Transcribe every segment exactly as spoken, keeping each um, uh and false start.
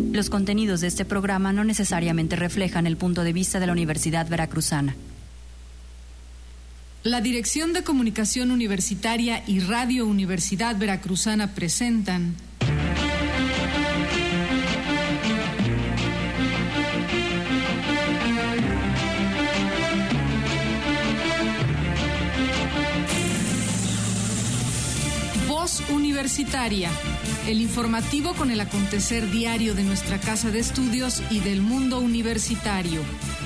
Los contenidos de este programa no necesariamente reflejan el punto de vista de la Universidad Veracruzana. La Dirección de Comunicación Universitaria y Radio Universidad Veracruzana presentan Voz Universitaria, el informativo con el acontecer diario de nuestra casa de estudios y del mundo universitario.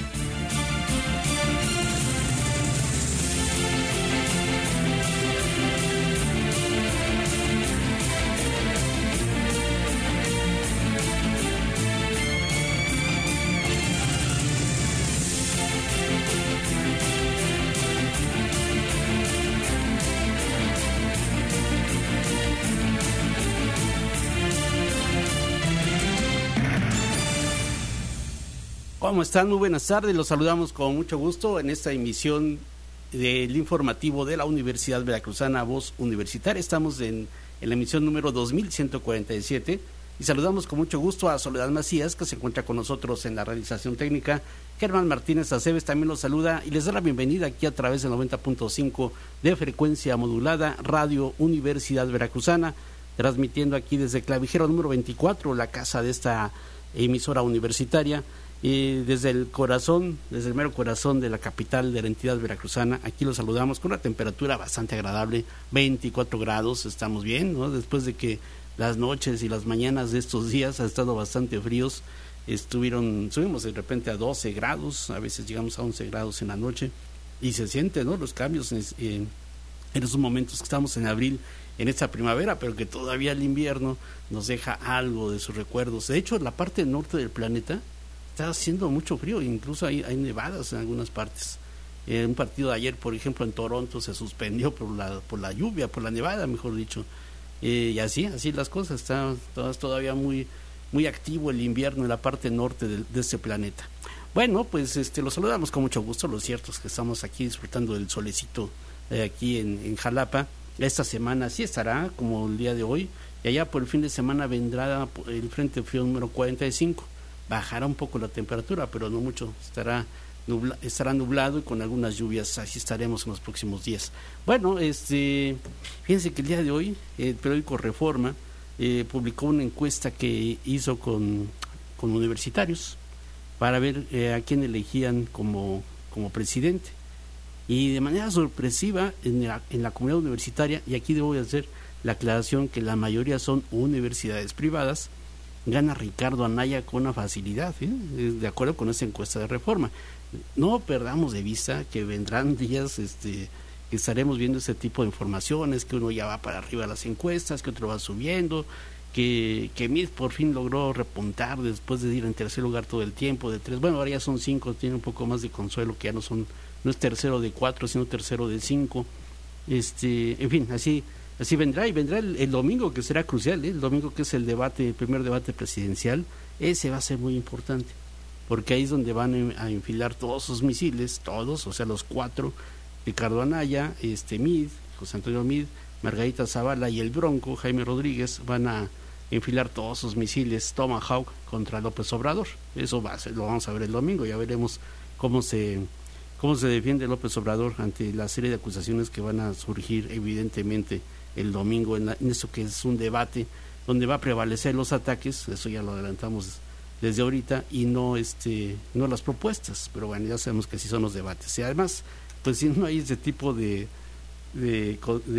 ¿Cómo están? Muy buenas tardes, los saludamos con mucho gusto en esta emisión del informativo de la Universidad Veracruzana Voz Universitaria. Estamos en, en la emisión número dos mil ciento cuarenta y siete y saludamos con mucho gusto a Soledad Macías, que se encuentra con nosotros en la realización técnica. Germán Martínez Aceves también los saluda y les da la bienvenida aquí a través del noventa punto cinco de frecuencia modulada Radio Universidad Veracruzana, transmitiendo aquí desde Clavijero número veinticuatro, la casa de esta emisora universitaria. Y desde el corazón, desde el mero corazón de la capital de la entidad veracruzana, aquí los saludamos con una temperatura bastante agradable, veinticuatro grados, estamos bien, ¿no? Después de que las noches y las mañanas de estos días han estado bastante fríos, estuvieron, subimos de repente a doce grados, a veces llegamos a once grados en la noche, y se sienten, ¿no?, los cambios en, en, en esos momentos que estamos en abril, en esta primavera, pero que todavía el invierno nos deja algo de sus recuerdos. De hecho, la parte norte del planeta está haciendo mucho frío, incluso hay, hay nevadas en algunas partes. En un partido de ayer, por ejemplo, en Toronto se suspendió por la por la lluvia, por la nevada, mejor dicho. Eh, y así, así las cosas, está, está todavía muy muy activo el invierno en la parte norte de, de este planeta. Bueno, pues este los saludamos con mucho gusto. Lo cierto es que estamos aquí disfrutando del solecito eh, aquí en, en Jalapa. Esta semana sí estará como el día de hoy, y allá por el fin de semana vendrá el Frente Frío número cuarenta y cinco. Bajará un poco la temperatura, pero no mucho, estará nubla, estará nublado y con algunas lluvias, así estaremos en los próximos días. Bueno, este, fíjense que el día de hoy el periódico Reforma eh, publicó una encuesta que hizo con, con universitarios para ver eh, a quién elegían como, como presidente, y de manera sorpresiva en la, en la comunidad universitaria, y aquí debo hacer la aclaración que la mayoría son universidades privadas, gana Ricardo Anaya con una facilidad, ¿eh? De acuerdo con esa encuesta de Reforma. No perdamos de vista que vendrán días este, que estaremos viendo ese tipo de informaciones, que uno ya va para arriba las encuestas, que otro va subiendo, que, que Mid por fin logró repuntar después de ir en tercer lugar todo el tiempo, de tres, bueno, ahora ya son cinco, tiene un poco más de consuelo, que ya no son, no es tercero de cuatro, sino tercero de cinco, este, en fin, así Así vendrá, y vendrá el, el domingo, que será crucial, ¿eh? El domingo, que es el debate, el primer debate presidencial. Ese va a ser muy importante, porque ahí es donde van a enfilar todos sus misiles, todos, o sea, los cuatro, Ricardo Anaya, este Mid, José Antonio Mid, Margarita Zavala y el Bronco, Jaime Rodríguez, van a enfilar todos sus misiles Tomahawk contra López Obrador. Eso va a ser, lo vamos a ver el domingo, ya veremos cómo se... cómo se defiende López Obrador ante la serie de acusaciones que van a surgir evidentemente el domingo en, la, en eso que es un debate donde va a prevalecer los ataques, eso ya lo adelantamos desde ahorita, y no este no las propuestas, pero bueno, ya sabemos que sí son los debates. Y además, pues si no hay ese tipo de de,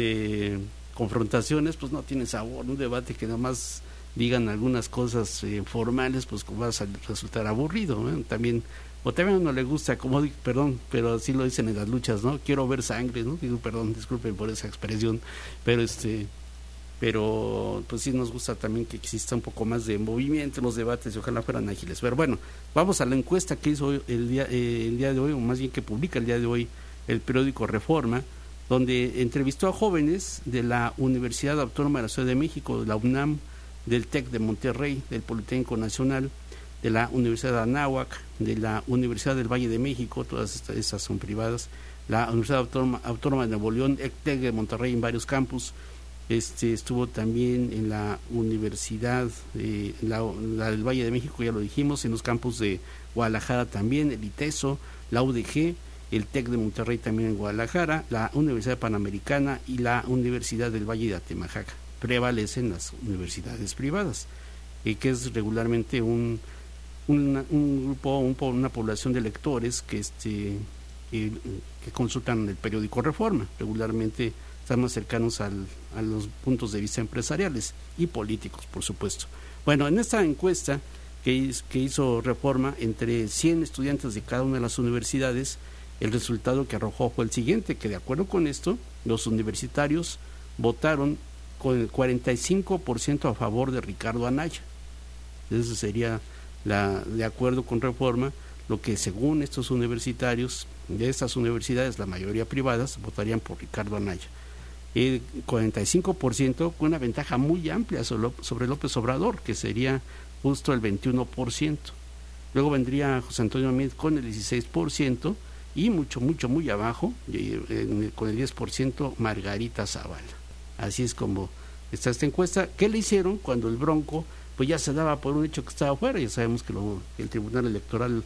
de confrontaciones, pues no tiene sabor. Un debate que nada más digan algunas cosas eh, formales, pues va a resultar aburrido, ¿eh? También o también a uno le gusta, como perdón, pero así lo dicen en las luchas, ¿no? Quiero ver sangre, ¿no? Digo, perdón, disculpen por esa expresión, pero este, pero pues sí nos gusta también que exista un poco más de movimiento en los debates y ojalá fueran ágiles. Pero bueno, vamos a la encuesta que hizo el día, eh, el día de hoy, o más bien que publica el día de hoy el periódico Reforma, donde entrevistó a jóvenes de la Universidad Autónoma de la Ciudad de México, de la UNAM, del TEC de Monterrey, del Politécnico Nacional, de la Universidad de Anáhuac, de la Universidad del Valle de México, todas estas, estas son privadas, la Universidad Autónoma, Autónoma de Nuevo León, el TEC de Monterrey en varios campus, este estuvo también en la Universidad, eh, la, la del Valle de México, ya lo dijimos, en los campus de Guadalajara también, el ITESO, la U D G, el TEC de Monterrey también en Guadalajara, la Universidad Panamericana y la Universidad del Valle de Atemajaca. Prevalecen las universidades privadas, eh, que es regularmente un, un, un grupo, un, una población de lectores que, este, que, que consultan el periódico Reforma. Regularmente están más cercanos al, a los puntos de vista empresariales y políticos, por supuesto. Bueno, en esta encuesta que, que hizo Reforma entre cien estudiantes de cada una de las universidades, el resultado que arrojó fue el siguiente, que de acuerdo con esto, los universitarios votaron con el cuarenta y cinco por ciento a favor de Ricardo Anaya. Eso sería, la, de acuerdo con Reforma, lo que según estos universitarios, de estas universidades, la mayoría privadas, votarían por Ricardo Anaya. El cuarenta y cinco por ciento con una ventaja muy amplia sobre López Obrador, que sería justo el veintiuno por ciento. Luego vendría José Antonio Meade con el dieciséis por ciento y mucho, mucho, muy abajo, con el diez por ciento, Margarita Zavala. Así es como está esta encuesta. ¿Qué le hicieron cuando el Bronco pues ya se daba por un hecho que estaba fuera? Ya sabemos que lo, el Tribunal Electoral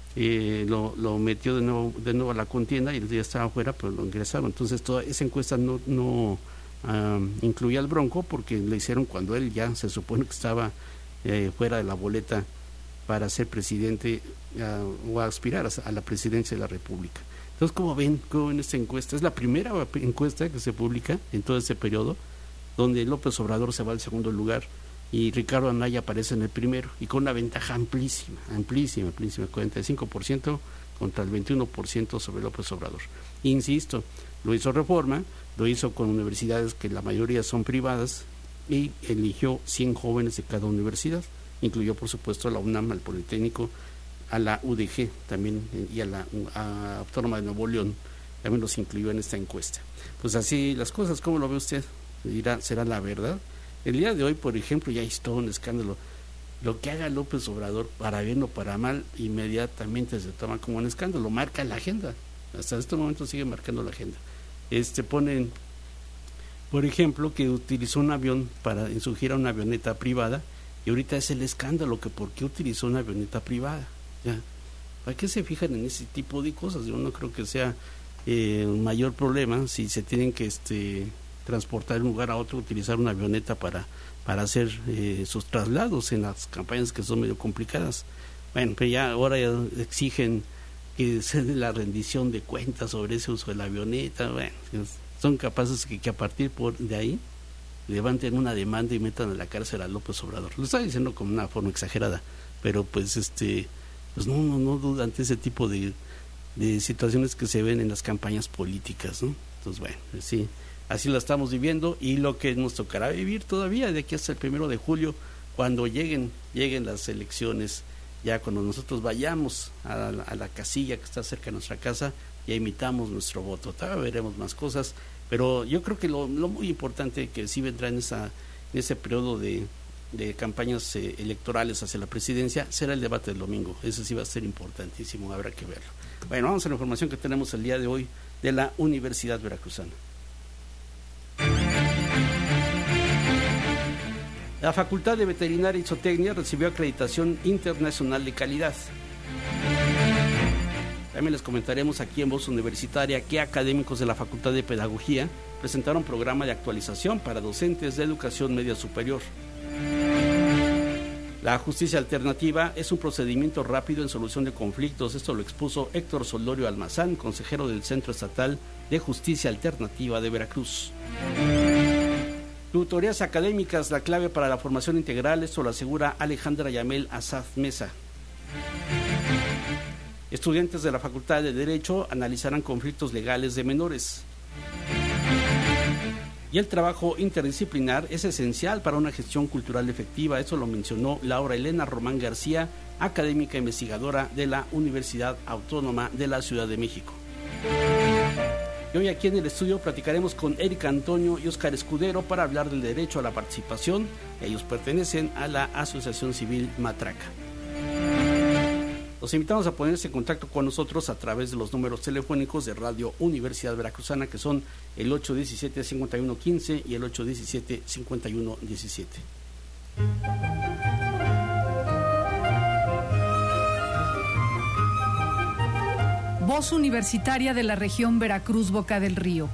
eh, lo, lo metió de nuevo, de nuevo a la contienda y él ya estaba fuera, pero lo ingresaron. Entonces toda esa encuesta no, no um, incluía al Bronco, porque le hicieron cuando él ya se supone que estaba eh, fuera de la boleta para ser presidente uh, o aspirar a, a la presidencia de la República. Entonces, ¿cómo ven? ¿Cómo ven esta encuesta? Es la primera encuesta que se publica en todo este periodo, donde López Obrador se va al segundo lugar y Ricardo Anaya aparece en el primero, y con una ventaja amplísima, amplísima, amplísima, cuarenta y cinco por ciento contra el veintiuno por ciento sobre López Obrador. Insisto, lo hizo Reforma, lo hizo con universidades que la mayoría son privadas, y eligió cien jóvenes de cada universidad. Incluyó, por supuesto, a la UNAM, al Politécnico, a la U D G también, y a la a Autónoma de Nuevo León, también los incluyó en esta encuesta. Pues así las cosas, ¿cómo lo ve usted? Dirá, ¿será la verdad? El día de hoy, por ejemplo, ya es todo un escándalo. Lo que haga López Obrador, para bien o para mal, inmediatamente se toma como un escándalo, marca la agenda. Hasta este momento sigue marcando la agenda. Este ponen, por ejemplo, que utilizó un avión para en su gira, una avioneta privada, y ahorita es el escándalo, que por qué utilizó una avioneta privada. ¿Ya? ¿Para qué se fijan en ese tipo de cosas? Yo no creo que sea eh, un mayor problema si se tienen que este, transportar de un lugar a otro, utilizar una avioneta para, para hacer eh, sus traslados en las campañas que son medio complicadas. Bueno, pero ya ahora ya exigen que se dé la rendición de cuentas sobre ese uso de la avioneta. Bueno, son capaces que, que a partir por de ahí levanten una demanda y metan a la cárcel a López Obrador. Lo está diciendo con una forma exagerada, pero pues este pues no no no duda ante ese tipo de, de situaciones que se ven en las campañas políticas, ¿no? Entonces, bueno, sí, así lo estamos viviendo, y lo que nos tocará vivir todavía de aquí hasta el primero de julio, cuando lleguen lleguen las elecciones, ya cuando nosotros vayamos a la, a la casilla que está cerca de nuestra casa, ya emitamos nuestro voto. Todavía veremos más cosas, pero yo creo que lo, lo muy importante que sí vendrá en, esa, en ese periodo de, de campañas eh, electorales hacia la presidencia será el debate del domingo. Eso sí va a ser importantísimo, habrá que verlo. Bueno, vamos a la información que tenemos el día de hoy de la Universidad Veracruzana. La Facultad de Veterinaria y Zootecnia recibió acreditación internacional de calidad. También les comentaremos aquí en Voz Universitaria que académicos de la Facultad de Pedagogía presentaron programa de actualización para docentes de educación media superior. La justicia alternativa es un procedimiento rápido en solución de conflictos. Esto lo expuso Héctor Solorio Almazán, consejero del Centro Estatal de Justicia Alternativa de Veracruz. Tutorías académicas, la clave para la formación integral. Esto lo asegura Alejandra Yamel Azaz Mesa. Estudiantes de la Facultad de Derecho analizarán conflictos legales de menores. Y el trabajo interdisciplinar es esencial para una gestión cultural efectiva. Eso lo mencionó Laura Elena Román García, académica investigadora de la Universidad Autónoma de la Ciudad de México. Y hoy aquí en el estudio platicaremos con Erika Antonio y Óscar Escudero para hablar del derecho a la participación. Ellos pertenecen a la Asociación Civil Matraca. Los invitamos a ponerse en contacto con nosotros a través de los números telefónicos de Radio Universidad Veracruzana, que son el ocho diecisiete, cincuenta y uno quince y el ocho diecisiete, cincuenta y uno diecisiete. Voz Universitaria de la región Veracruz-Boca del Río.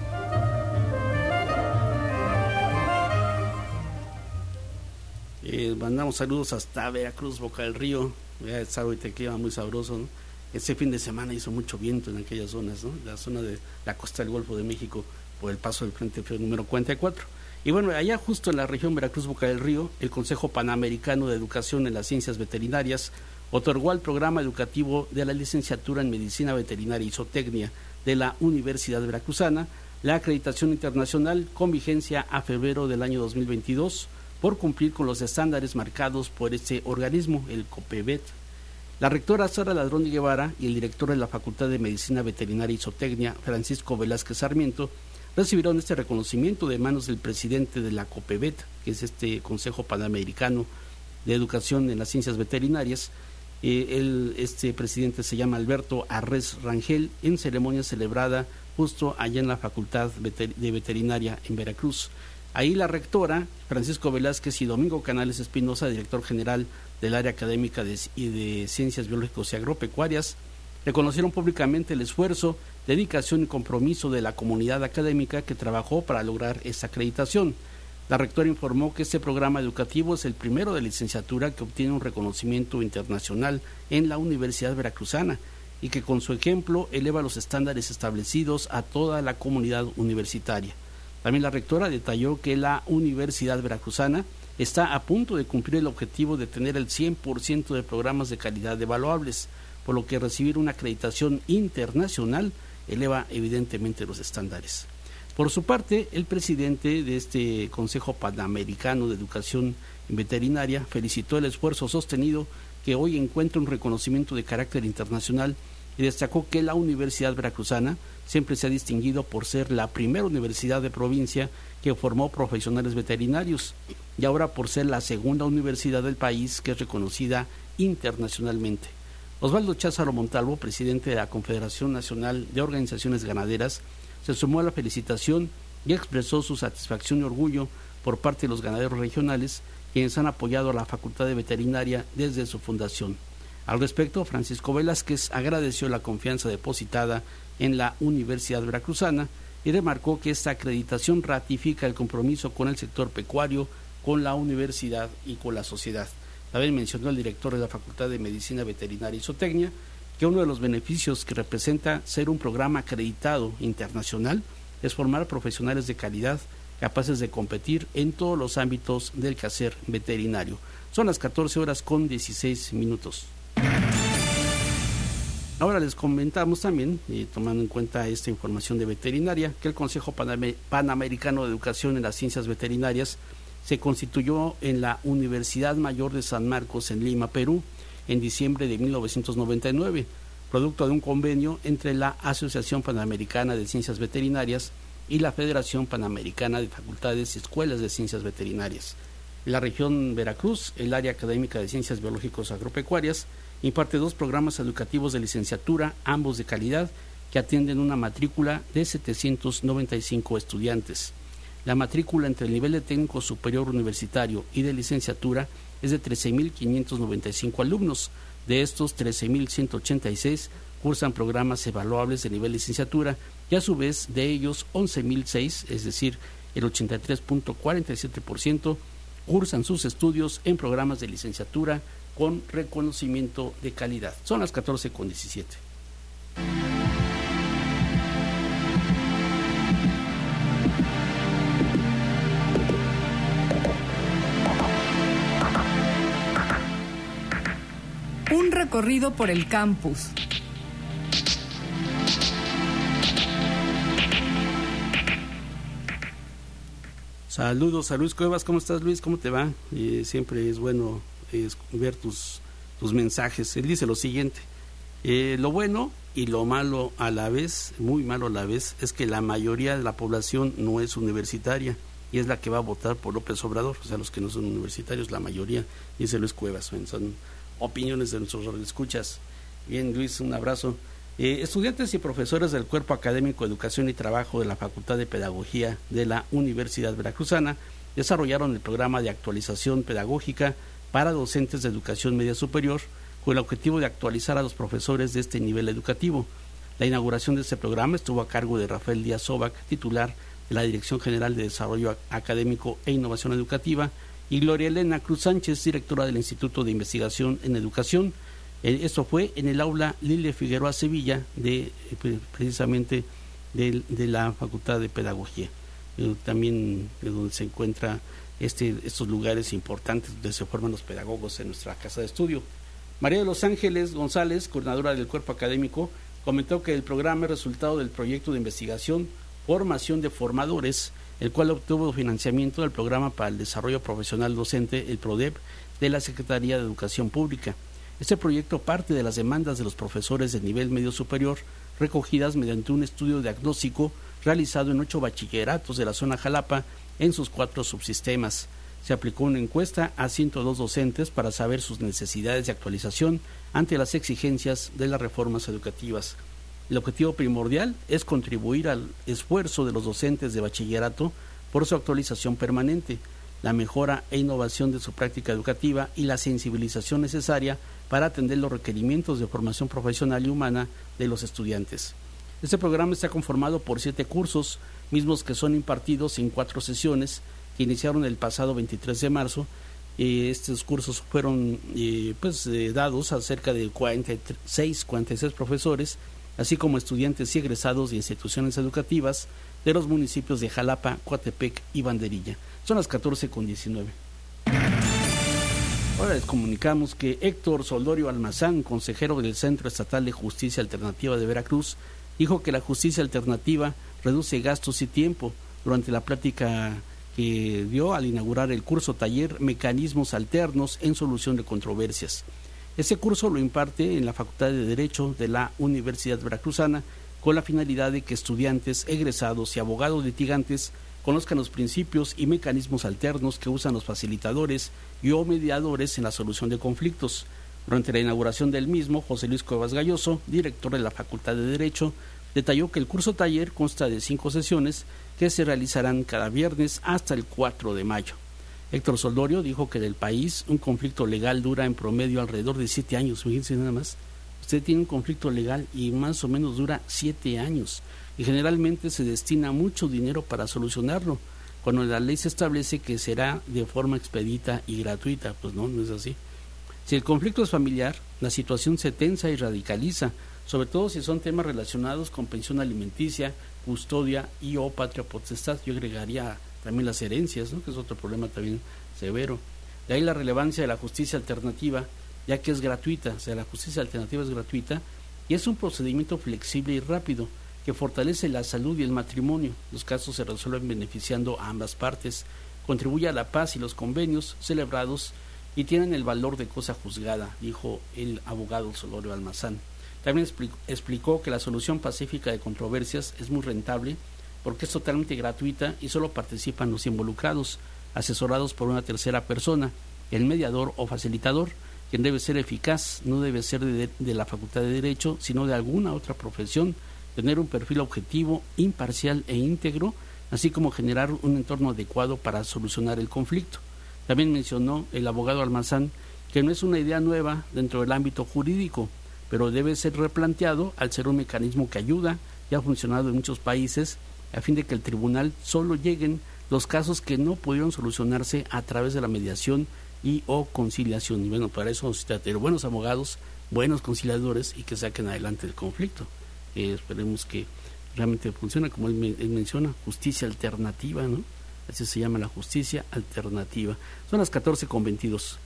Eh, mandamos saludos hasta Veracruz, Boca del Río. Ya está ahorita el clima muy sabroso, ¿no? Este fin de semana hizo mucho viento en aquellas zonas, ¿no? La zona de la costa del Golfo de México por el paso del Frente Frío número cuarenta y cuatro. Y bueno, allá justo en la región Veracruz, Boca del Río, el Consejo Panamericano de Educación en las Ciencias Veterinarias otorgó al programa educativo de la licenciatura en Medicina Veterinaria y Zootecnia de la Universidad Veracruzana la acreditación internacional con vigencia a febrero del año dos mil veintidós, por cumplir con los estándares marcados por este organismo, el COPEVET. La rectora Sara Ladrón de Guevara y el director de la Facultad de Medicina Veterinaria y Zootecnia, Francisco Velázquez Sarmiento, recibieron este reconocimiento de manos del presidente de la COPEVET, que es este Consejo Panamericano de Educación en las Ciencias Veterinarias. Eh, el, este presidente se llama Alberto Arrés Rangel, en ceremonia celebrada justo allá en la Facultad de Veterinaria en Veracruz. Ahí la rectora, Francisco Velázquez, y Domingo Canales Espinosa, director general del área académica de, y de Ciencias Biológicas y Agropecuarias, reconocieron públicamente el esfuerzo, dedicación y compromiso de la comunidad académica que trabajó para lograr esta acreditación. La rectora informó que este programa educativo es el primero de licenciatura que obtiene un reconocimiento internacional en la Universidad Veracruzana y que con su ejemplo eleva los estándares establecidos a toda la comunidad universitaria. También la rectora detalló que la Universidad Veracruzana está a punto de cumplir el objetivo de tener el cien por ciento de programas de calidad evaluables, por lo que recibir una acreditación internacional eleva evidentemente los estándares. Por su parte, el presidente de este Consejo Panamericano de Educación Veterinaria felicitó el esfuerzo sostenido que hoy encuentra un reconocimiento de carácter internacional y destacó que la Universidad Veracruzana siempre se ha distinguido por ser la primera universidad de provincia que formó profesionales veterinarios y ahora por ser la segunda universidad del país que es reconocida internacionalmente. Osvaldo Cházaro Montalvo, presidente de la Confederación Nacional de Organizaciones Ganaderas, se sumó a la felicitación y expresó su satisfacción y orgullo por parte de los ganaderos regionales, quienes han apoyado a la Facultad de Veterinaria desde su fundación. Al respecto, Francisco Velázquez agradeció la confianza depositada en la Universidad Veracruzana y remarcó que esta acreditación ratifica el compromiso con el sector pecuario, con la universidad y con la sociedad. También mencionó el director de la Facultad de Medicina Veterinaria y Zootecnia que uno de los beneficios que representa ser un programa acreditado internacional es formar profesionales de calidad capaces de competir en todos los ámbitos del quehacer veterinario. Son las catorce horas con dieciséis minutos. Ahora les comentamos también, eh, tomando en cuenta esta información de veterinaria, que el Consejo Panam- Panamericano de Educación en las Ciencias Veterinarias se constituyó en la Universidad Mayor de San Marcos en Lima, Perú, en diciembre de mil novecientos noventa y nueve, producto de un convenio entre la Asociación Panamericana de Ciencias Veterinarias y la Federación Panamericana de Facultades y Escuelas de Ciencias Veterinarias. En la región Veracruz, el área académica de Ciencias Biológicas Agropecuarias imparte dos programas educativos de licenciatura, ambos de calidad, que atienden una matrícula de setecientos noventa y cinco estudiantes. La matrícula entre el nivel de técnico superior universitario y de licenciatura es de trece mil quinientos noventa y cinco alumnos. De estos, trece mil ciento ochenta y seis cursan programas evaluables de nivel de licenciatura y a su vez de ellos once mil seis, es decir, el ochenta y tres punto cuarenta y siete por ciento, cursan sus estudios en programas de licenciatura con reconocimiento de calidad. Son las catorce con diecisiete. Un recorrido por el campus. Saludos a Luis Cuevas. ¿Cómo estás, Luis? ¿Cómo te va? Eh, siempre es bueno eh, ver tus, tus mensajes. Él dice lo siguiente: eh, lo bueno y lo malo a la vez, muy malo a la vez, es que la mayoría de la población no es universitaria y es la que va a votar por López Obrador. O sea, los que no son universitarios, la mayoría, dice Luis Cuevas. Son opiniones de nuestros radioescuchas. Bien, Luis, un abrazo. Eh, estudiantes y profesores del Cuerpo Académico de Educación y Trabajo de la Facultad de Pedagogía de la Universidad Veracruzana desarrollaron el programa de actualización pedagógica para docentes de educación media superior con el objetivo de actualizar a los profesores de este nivel educativo. La inauguración de este programa estuvo a cargo de Rafael Díaz Sobac, titular de la Dirección General de Desarrollo Académico e Innovación Educativa, y Gloria Elena Cruz Sánchez, directora del Instituto de Investigación en Educación. Esto fue en el aula Lilia Figueroa Sevilla, de precisamente de, de la Facultad de Pedagogía, también de donde se encuentra este, estos lugares importantes donde se forman los pedagogos en nuestra casa de estudio. María de los Ángeles González, coordinadora del Cuerpo Académico, comentó que el programa es resultado del proyecto de investigación Formación de Formadores, el cual obtuvo financiamiento del Programa para el Desarrollo Profesional Docente, el PRODEP, de la Secretaría de Educación Pública. Este proyecto parte de las demandas de los profesores de nivel medio superior, recogidas mediante un estudio diagnóstico realizado en ocho bachilleratos de la zona Jalapa en sus cuatro subsistemas. Se aplicó una encuesta a ciento dos docentes para saber sus necesidades de actualización ante las exigencias de las reformas educativas. El objetivo primordial es contribuir al esfuerzo de los docentes de bachillerato por su actualización permanente, la mejora e innovación de su práctica educativa y la sensibilización necesaria para atender los requerimientos de formación profesional y humana de los estudiantes. Este programa está conformado por siete cursos, mismos que son impartidos en cuatro sesiones que iniciaron el pasado veintitrés de marzo. Eh, estos cursos fueron eh, pues, eh, dados a cerca de cuarenta y seis, cuarenta y seis profesores, así como estudiantes y egresados de instituciones educativas de los municipios de Jalapa, Coatepec y Banderilla. Son las catorce con diecinueve. Ahora les comunicamos que Héctor Soldorio Almazán, consejero del Centro Estatal de Justicia Alternativa de Veracruz, dijo que la justicia alternativa reduce gastos y tiempo. Durante la plática que dio al inaugurar el curso taller Mecanismos Alternos en Solución de Controversias. Este curso lo imparte en la Facultad de Derecho de la Universidad Veracruzana con la finalidad de que estudiantes, egresados y abogados litigantes conozcan los principios y mecanismos alternos que usan los facilitadores y o mediadores en la solución de conflictos. Durante la inauguración del mismo, José Luis Cuevas Galloso, director de la Facultad de Derecho, detalló que el curso taller consta de cinco sesiones que se realizarán cada viernes hasta el cuatro de mayo. Héctor Soldorio dijo que del país un conflicto legal dura en promedio alrededor de siete años. Fíjense nada más, usted tiene un conflicto legal y más o menos dura siete años y generalmente se destina mucho dinero para solucionarlo, cuando la ley se establece que será de forma expedita y gratuita. Pues no, no es así. Si el conflicto es familiar, la situación se tensa y radicaliza, sobre todo si son temas relacionados con pensión alimenticia, custodia y o patria potestad. Yo agregaría también las herencias, ¿no?, que es otro problema también severo. De ahí la relevancia de la justicia alternativa, ya que es gratuita. O sea, la justicia alternativa es gratuita y es un procedimiento flexible y rápido que fortalece la salud y el matrimonio. Los casos se resuelven beneficiando a ambas partes, contribuye a la paz y los convenios celebrados y tienen el valor de cosa juzgada, dijo el abogado Soldorio Almazán. También explicó, explicó que la solución pacífica de controversias es muy rentable porque es totalmente gratuita y solo participan los involucrados, asesorados por una tercera persona, el mediador o facilitador, quien debe ser eficaz, no debe ser de, de la Facultad de Derecho, sino de alguna otra profesión, tener un perfil objetivo, imparcial e íntegro, así como generar un entorno adecuado para solucionar el conflicto. También mencionó el abogado Almazán que no es una idea nueva dentro del ámbito jurídico, pero debe ser replanteado al ser un mecanismo que ayuda y ha funcionado en muchos países a fin de que al tribunal solo lleguen los casos que no pudieron solucionarse a través de la mediación y o conciliación. Y bueno, para eso se trata de buenos abogados, buenos conciliadores y que saquen adelante el conflicto. Eh, esperemos que realmente funcione, como él, él menciona, justicia alternativa, ¿no? Así se llama, la justicia alternativa. Son las catorce con veintidós.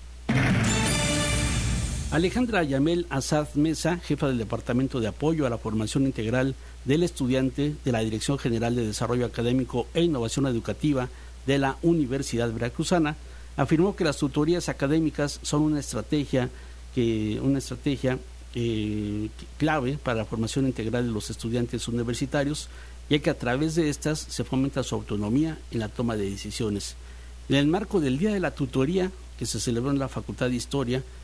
Alejandra Yamel Azad Mesa, jefa del Departamento de Apoyo a la Formación Integral del Estudiante de la Dirección General de Desarrollo Académico e Innovación Educativa de la Universidad Veracruzana, afirmó que las tutorías académicas son una estrategia que una estrategia eh, clave para la formación integral de los estudiantes universitarios, ya que a través de estas se fomenta su autonomía en la toma de decisiones. En el marco del Día de la Tutoría, que se celebró en la Facultad de Historia,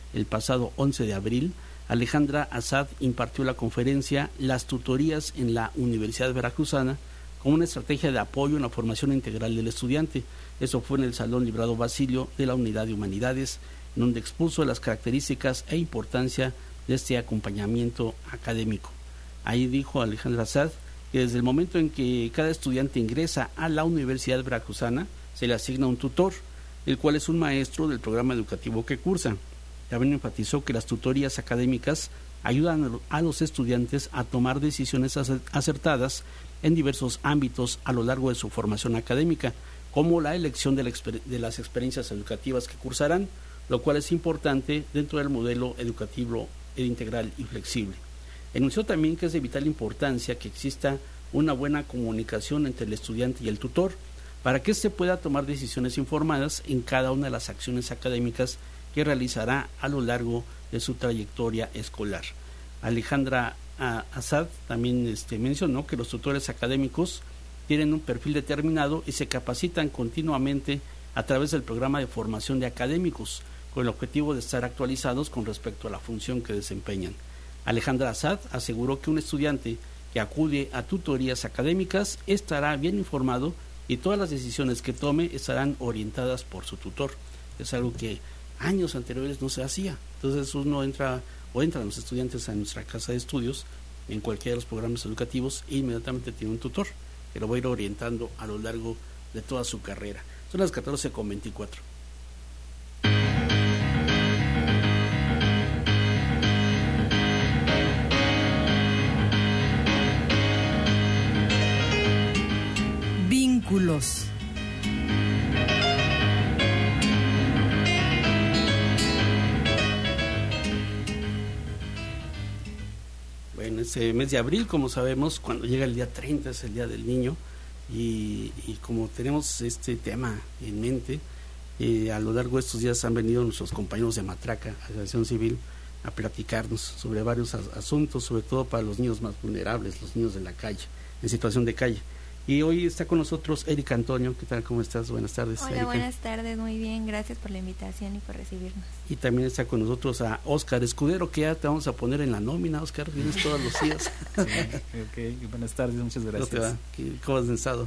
el pasado once de abril, Alejandra Azad impartió la conferencia Las tutorías en la Universidad Veracruzana como una estrategia de apoyo en la formación integral del estudiante. Eso fue en el Salón Librado Basilio de la Unidad de Humanidades, en donde expuso las características e importancia de este acompañamiento académico. Ahí dijo Alejandra Azad que desde el momento en que cada estudiante ingresa a la Universidad Veracruzana, se le asigna un tutor, el cual es un maestro del programa educativo que cursa. También enfatizó que las tutorías académicas ayudan a los estudiantes a tomar decisiones acertadas en diversos ámbitos a lo largo de su formación académica, como la elección de, la exper- de las experiencias educativas que cursarán, lo cual es importante dentro del modelo educativo integral y flexible. Enunció también que es de vital importancia que exista una buena comunicación entre el estudiante y el tutor, para que éste pueda tomar decisiones informadas en cada una de las acciones académicas que realizará a lo largo de su trayectoria escolar. Alejandra Azad también este, mencionó que los tutores académicos tienen un perfil determinado y se capacitan continuamente a través del programa de formación de académicos, con el objetivo de estar actualizados con respecto a la función que desempeñan. Alejandra Azad aseguró que un estudiante que acude a tutorías académicas estará bien informado y todas las decisiones que tome estarán orientadas por su tutor. Es algo que años anteriores no se hacía. Entonces uno entra o entran los estudiantes a nuestra casa de estudios en cualquiera de los programas educativos e inmediatamente tiene un tutor que lo va a ir orientando a lo largo de toda su carrera. Son las catorce con veinticuatro. Vínculos. Bueno, este mes de abril, como sabemos, cuando llega el día treinta es el Día del Niño y, y como tenemos este tema en mente, eh, a lo largo de estos días han venido nuestros compañeros de Matraca, Asociación Civil, a platicarnos sobre varios as- asuntos, sobre todo para los niños más vulnerables, los niños de la calle, en situación de calle. Y hoy está con nosotros Erika Antonio. ¿Qué tal? ¿Cómo estás? Buenas tardes, Hola, Erika. buenas tardes, muy bien, gracias por la invitación y por recibirnos. Y también está con nosotros a Óscar Escudero, que ya te vamos a poner en la nómina. Óscar, vienes todos los días. Sí, ok, buenas tardes, muchas gracias. ¿Cómo te va? ¿Qué- ¿Cómo has estado?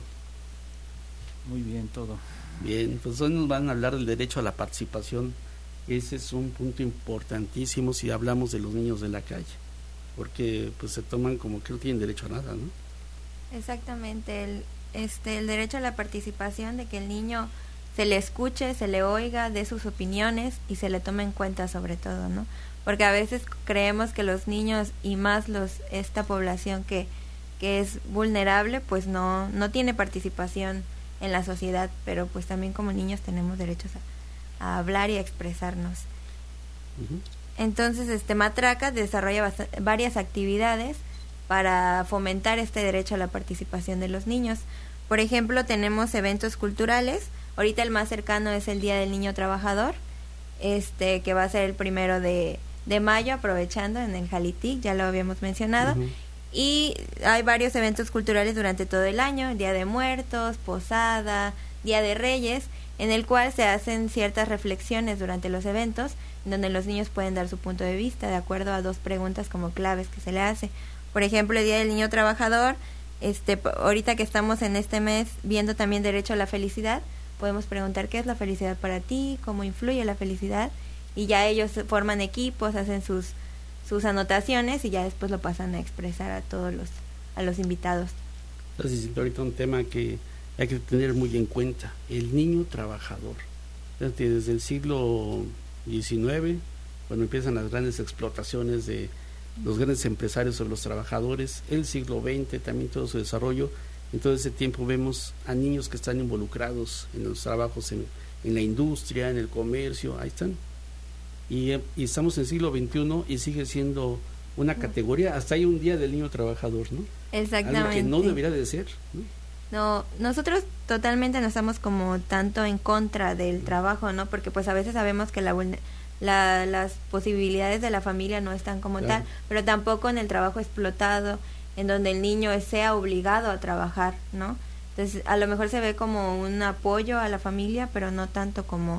Muy bien, todo. Bien, pues hoy nos van a hablar del derecho a la participación. Ese es un punto importantísimo si hablamos de los niños de la calle, porque pues se toman como que no tienen derecho a nada, ¿no? Exactamente, el, este, el derecho a la participación, de que el niño se le escuche, se le oiga, dé sus opiniones y se le tome en cuenta sobre todo, ¿no? Porque a veces creemos que los niños y más los esta población que, que es vulnerable, pues no, no tiene participación en la sociedad, pero pues también como niños tenemos derechos a, a hablar y a expresarnos. Uh-huh. Entonces, este Matraca desarrolla bast- varias actividades para fomentar este derecho a la participación de los niños. Por ejemplo, tenemos eventos culturales. Ahorita el más cercano es el Día del Niño Trabajador, este que va a ser el primero de, de mayo, aprovechando en el Jalitic, ya lo habíamos mencionado. Uh-huh. Y hay varios eventos culturales durante todo el año, Día de Muertos, Posada, Día de Reyes, en el cual se hacen ciertas reflexiones durante los eventos, donde los niños pueden dar su punto de vista de acuerdo a dos preguntas como claves que se le hace. Por ejemplo, el Día del Niño Trabajador, este, ahorita que estamos en este mes viendo también derecho a la felicidad, podemos preguntar qué es la felicidad para ti, cómo influye la felicidad, y ya ellos forman equipos, hacen sus sus anotaciones y ya después lo pasan a expresar a todos los a los invitados. Estás diciendo ahorita un tema que hay que tener muy en cuenta, el niño trabajador. Fíjate, desde el siglo diecinueve, cuando empiezan las grandes explotaciones de los grandes empresarios sobre los trabajadores, el siglo veinte también todo su desarrollo, en todo ese tiempo vemos a niños que están involucrados en los trabajos en, en la industria, en el comercio, ahí están. Y, y estamos en el siglo veintiuno y sigue siendo una categoría, hasta hay un día del niño trabajador, ¿no? Exactamente. Algo que no debería de ser, ¿no? No, nosotros totalmente no estamos como tanto en contra del trabajo, ¿no? Porque pues a veces sabemos que la, la las posibilidades de la familia no están como Claro. tal, pero tampoco en el trabajo explotado, en donde el niño sea obligado a trabajar, ¿no? Entonces a lo mejor se ve como un apoyo a la familia, pero no tanto como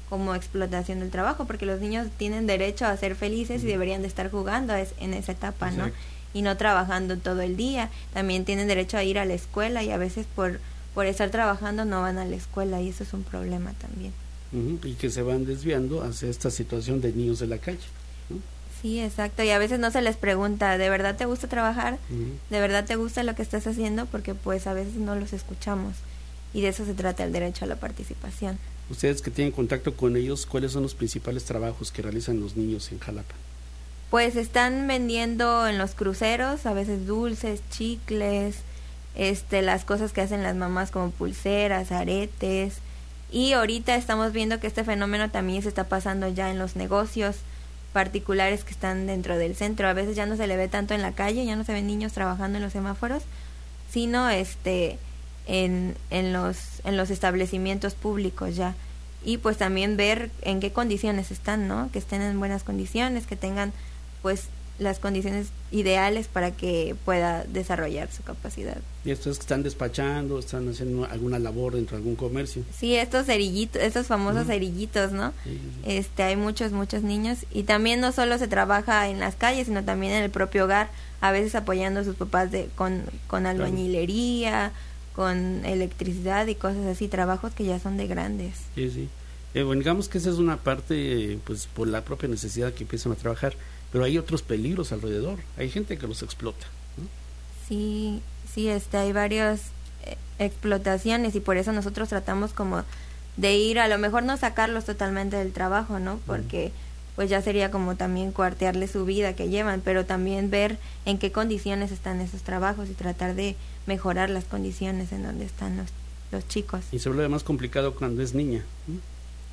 como explotación del trabajo, porque los niños tienen derecho a ser felices y deberían de estar jugando es, en esa etapa, ¿no? Exacto. Y no trabajando todo el día. También tienen derecho a ir a la escuela y a veces por, por estar trabajando no van a la escuela y eso es un problema también. Uh-huh. Y que se van desviando hacia esta situación de niños de la calle, ¿no? Sí, exacto, y a veces no se les pregunta, ¿de verdad te gusta trabajar? Uh-huh. ¿De verdad te gusta lo que estás haciendo? Porque pues a veces no los escuchamos y de eso se trata el derecho a la participación. Ustedes que tienen contacto con ellos, ¿cuáles son los principales trabajos que realizan los niños en Jalapa? Pues están vendiendo en los cruceros, a veces dulces, chicles, este, las cosas que hacen las mamás como pulseras, aretes, y ahorita estamos viendo que este fenómeno también se está pasando ya en los negocios particulares que están dentro del centro. A veces ya no se le ve tanto en la calle, ya no se ven niños trabajando en los semáforos, sino este en, en los en los establecimientos públicos ya. Y pues también ver en qué condiciones están, ¿no? Que estén en buenas condiciones, que tengan pues las condiciones ideales para que pueda desarrollar su capacidad. Y estos que están despachando, están haciendo alguna labor dentro de algún comercio. Sí, estos cerillitos, estos famosos uh-huh. cerillitos, ¿no? Sí, sí, sí. Este, hay muchos, muchos niños y también no solo se trabaja en las calles, sino también en el propio hogar, a veces apoyando a sus papás de, con, con albañilería, con electricidad y cosas así, trabajos que ya son de grandes. Sí, sí. Eh, bueno, digamos que esa es una parte, eh, pues por la propia necesidad que empiezan a trabajar, pero hay otros peligros alrededor, hay gente que los explota, ¿no? Sí, sí, este, hay varias eh, explotaciones y por eso nosotros tratamos como de ir, a lo mejor no sacarlos totalmente del trabajo, ¿no? Porque uh-huh. pues ya sería como también cuartearle su vida que llevan, pero también ver en qué condiciones están esos trabajos y tratar de mejorar las condiciones en donde están los, los chicos. Y se vuelve más complicado cuando es niña, ¿no?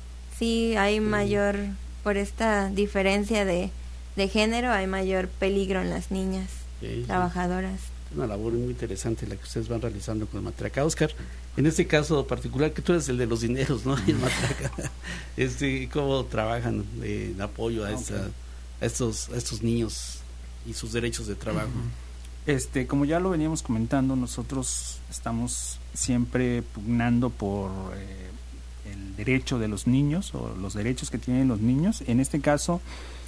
Sí, hay mayor, por esta diferencia de, de género, hay mayor peligro en las niñas sí, trabajadoras. Es una labor muy interesante la que ustedes van realizando con Matraca. Oscar, en este caso particular, que tú eres el de los dineros, ¿no? Y Matraca, este, ¿cómo trabajan en apoyo a, esta, okay. a, estos, a estos niños y sus derechos de trabajo? Este, como ya lo veníamos comentando, nosotros estamos siempre pugnando por eh, el derecho de los niños o los derechos que tienen los niños. En este caso,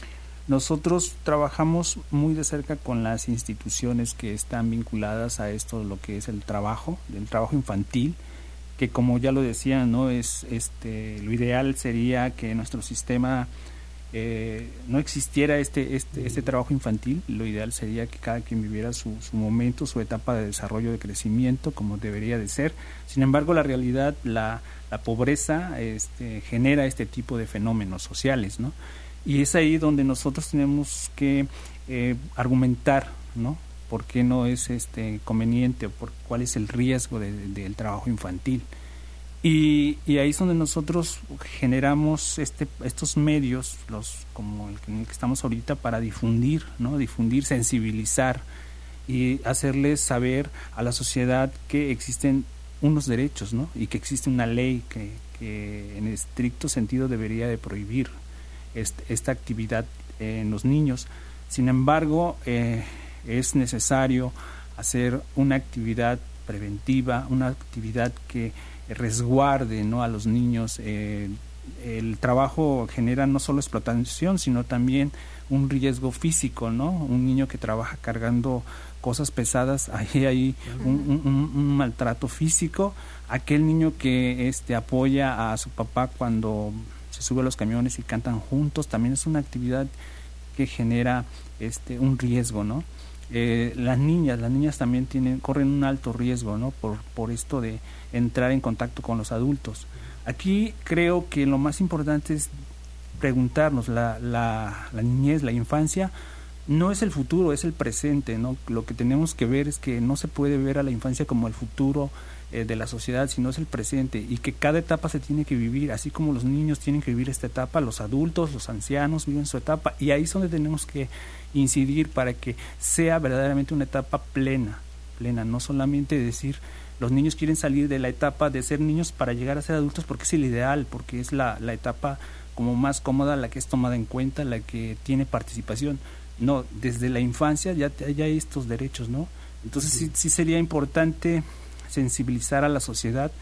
nosotros trabajamos muy de cerca con las instituciones que están vinculadas a esto, lo que es el trabajo, el trabajo infantil, que como ya lo decía, no es este lo ideal sería que nuestro sistema eh, no existiera este este este trabajo infantil. Lo ideal sería que cada quien viviera su, su momento, su etapa de desarrollo, de crecimiento, como debería de ser. Sin embargo, la realidad, la, la pobreza este, genera este tipo de fenómenos sociales, ¿no? Y es ahí donde nosotros tenemos que eh, argumentar, ¿no? ¿Por qué no es este conveniente o por cuál es el riesgo de, de, del trabajo infantil? Y, y ahí es donde nosotros generamos este estos medios, los como el que, en el que estamos ahorita, para difundir, ¿no? Difundir, sensibilizar y hacerles saber a la sociedad que existen unos derechos, ¿no? Y que existe una ley que, que en estricto sentido debería de prohibir este, esta actividad en los niños. Sin embargo, eh, es necesario hacer una actividad preventiva, una actividad que resguarde, ¿no? a los niños. Eh, el trabajo genera no solo explotación, sino también un riesgo físico, ¿no? Un niño que trabaja cargando cosas pesadas, ahí hay un, un, un maltrato físico. Aquel niño que este apoya a su papá cuando se sube a los camiones y cantan juntos, también es una actividad que genera este un riesgo, ¿no? Eh, las niñas, las niñas también tienen, corren un alto riesgo, ¿no? Por, por esto de entrar en contacto con los adultos. Aquí creo que lo más importante es preguntarnos, la, la, la niñez, la infancia, no es el futuro, es el presente, ¿no? Lo que tenemos que ver es que no se puede ver a la infancia como el futuro eh, de la sociedad, sino es el presente, y que cada etapa se tiene que vivir, así como los niños tienen que vivir esta etapa, los adultos, los ancianos viven su etapa, y ahí es donde tenemos que incidir para que sea verdaderamente una etapa plena, plena, no solamente decir los niños quieren salir de la etapa de ser niños para llegar a ser adultos porque es el ideal, porque es la, la etapa como más cómoda, la que es tomada en cuenta, la que tiene participación. No, desde la infancia ya, ya hay estos derechos, ¿no? Entonces sí, sí sería importante sensibilizar a la sociedad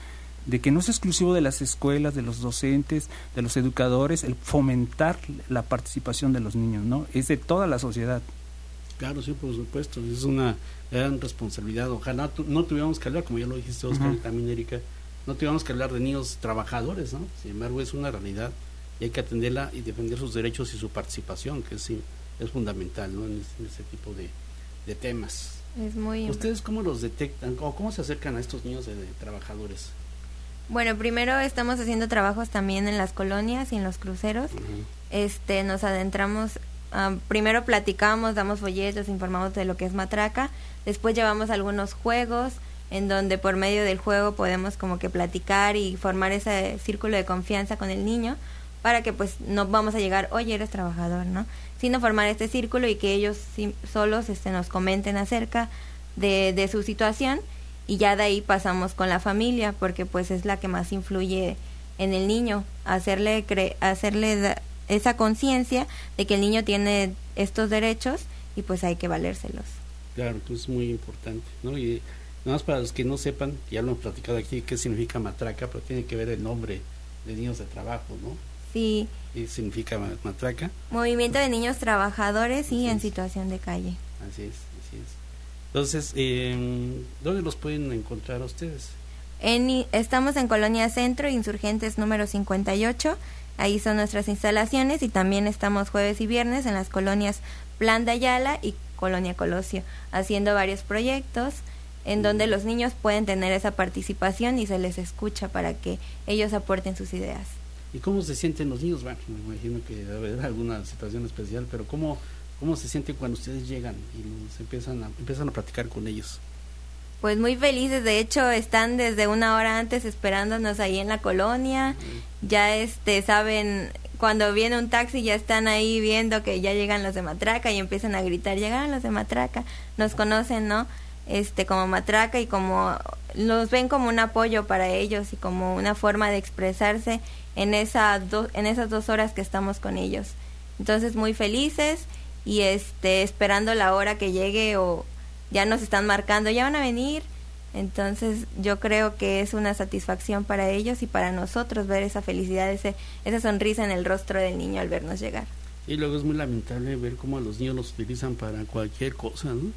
de que no es exclusivo de las escuelas, de los docentes, de los educadores, el fomentar la participación de los niños, ¿no? Es de toda la sociedad. Claro, sí, por supuesto, es una gran responsabilidad. Ojalá tu, no tuviéramos que hablar, como ya lo dijiste, Oscar, uh-huh. y también Erika, no tuviéramos que hablar de niños trabajadores, ¿no? Sin embargo, es una realidad y hay que atenderla y defender sus derechos y su participación, que es, es fundamental, ¿no? En, este, en este tipo de, de temas. Es muy... ¿Ustedes cómo los detectan o cómo se acercan a estos niños de, de trabajadores? Bueno, primero estamos haciendo trabajos también en las colonias y en los cruceros. Uh-huh. Este, nos adentramos... Um, primero platicamos, damos folletos, informamos de lo que es matraca, después llevamos algunos juegos en donde por medio del juego podemos como que platicar y formar ese círculo de confianza con el niño para que pues no vamos a llegar, oye, eres trabajador, ¿no? Sino formar este círculo y que ellos sí, solos este, nos comenten acerca de, de su situación y ya de ahí pasamos con la familia porque pues es la que más influye en el niño, hacerle cre- hacerle da- esa conciencia de que el niño tiene estos derechos y pues hay que valérselos. Claro, que es muy importante, ¿no? Y nada más para los que no sepan, ya lo hemos platicado aquí, qué significa matraca, pero tiene que ver el nombre de niños de trabajo, ¿no? Sí. ¿Qué significa matraca? Movimiento de niños trabajadores y en situación de calle. Así es, así es. Entonces, eh, ¿dónde los pueden encontrar a ustedes? En, estamos en Colonia Centro, Insurgentes número cincuenta y ocho. Ahí son nuestras instalaciones y también estamos jueves y viernes en las colonias Plan de Ayala y Colonia Colosio, haciendo varios proyectos en donde los niños pueden tener esa participación y se les escucha para que ellos aporten sus ideas. ¿Y cómo se sienten los niños? Bueno, me imagino que debe haber alguna situación especial, pero ¿cómo, cómo se sienten cuando ustedes llegan y los empiezan a, empiezan a platicar con ellos? Pues muy felices, de hecho están desde una hora antes esperándonos ahí en la colonia, uh-huh. ya este saben, cuando viene un taxi ya están ahí viendo que ya llegan los de matraca y empiezan a gritar, llegaron los de matraca, nos conocen, ¿no? Este como matraca y como los ven como un apoyo para ellos y como una forma de expresarse en esa do, en esas dos horas que estamos con ellos. Entonces muy felices y este esperando la hora que llegue o ya nos están marcando, ya van a venir, entonces yo creo que es una satisfacción para ellos y para nosotros ver esa felicidad, ese, esa sonrisa en el rostro del niño al vernos llegar. Y luego es muy lamentable ver cómo a los niños los utilizan para cualquier cosa, ¿no?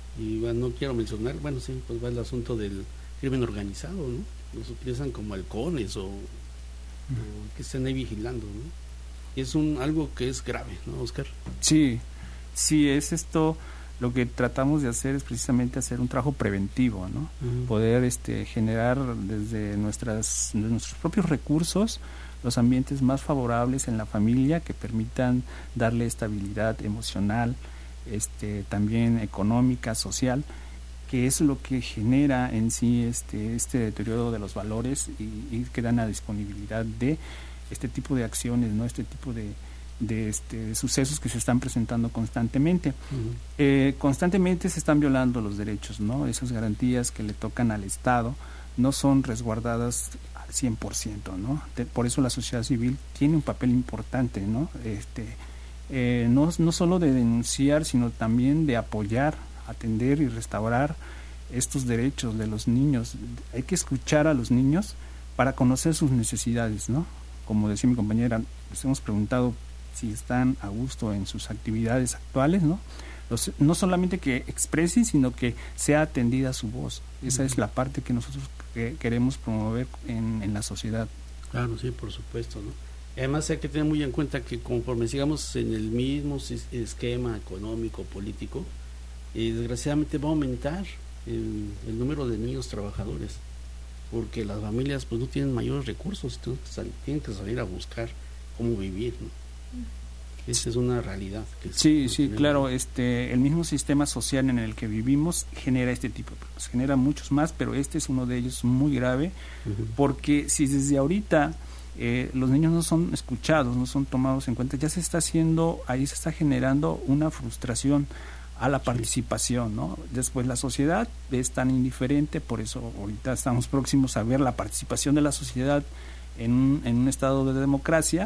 Y bueno, no quiero mencionar, bueno sí, pues va el asunto del crimen organizado, ¿no? Los utilizan como halcones o, o que estén ahí vigilando, ¿no? Y es un algo que es grave, ¿no, Oscar? Sí, sí, es esto... Lo que tratamos de hacer es precisamente hacer un trabajo preventivo, ¿no? Uh-huh. Poder este, generar desde nuestras desde nuestros propios recursos los ambientes más favorables en la familia que permitan darle estabilidad emocional, este, también económica, social, que es lo que genera en sí este, este deterioro de los valores y, y que dan la disponibilidad de este tipo de acciones, ¿no? Este tipo de De, este, de sucesos que se están presentando constantemente. Uh-huh. Eh, constantemente se están violando los derechos, ¿no? Esas garantías que le tocan al Estado no son resguardadas al cien por ciento, ¿no? De, por eso la sociedad civil tiene un papel importante, ¿no? Este, eh, no, no solo de denunciar, sino también de apoyar, atender y restaurar estos derechos de los niños. Hay que escuchar a los niños para conocer sus necesidades, ¿no? Como decía mi compañera, les hemos preguntado si están a gusto en sus actividades actuales, ¿no? Los, no solamente que expresen, sino que sea atendida su voz. Esa uh-huh. es la parte que nosotros que queremos promover en, en la sociedad. Claro, sí, por supuesto, ¿no? Además hay que tener muy en cuenta que conforme sigamos en el mismo esquema económico, político, eh, desgraciadamente va a aumentar el, el número de niños trabajadores, porque las familias pues no tienen mayores recursos, tienen que salir, tienen que salir a buscar cómo vivir, ¿no? Esa es una realidad. Que sí, sí, claro, este, el mismo sistema social en el que vivimos genera este tipo de problemas, genera muchos más, pero este es uno de ellos muy grave, uh-huh. porque si desde ahorita eh, los niños no son escuchados, no son tomados en cuenta, ya se está haciendo, ahí se está generando una frustración a la participación, ¿no? Después la sociedad es tan indiferente, por eso ahorita estamos próximos a ver la participación de la sociedad en un, en un estado de democracia,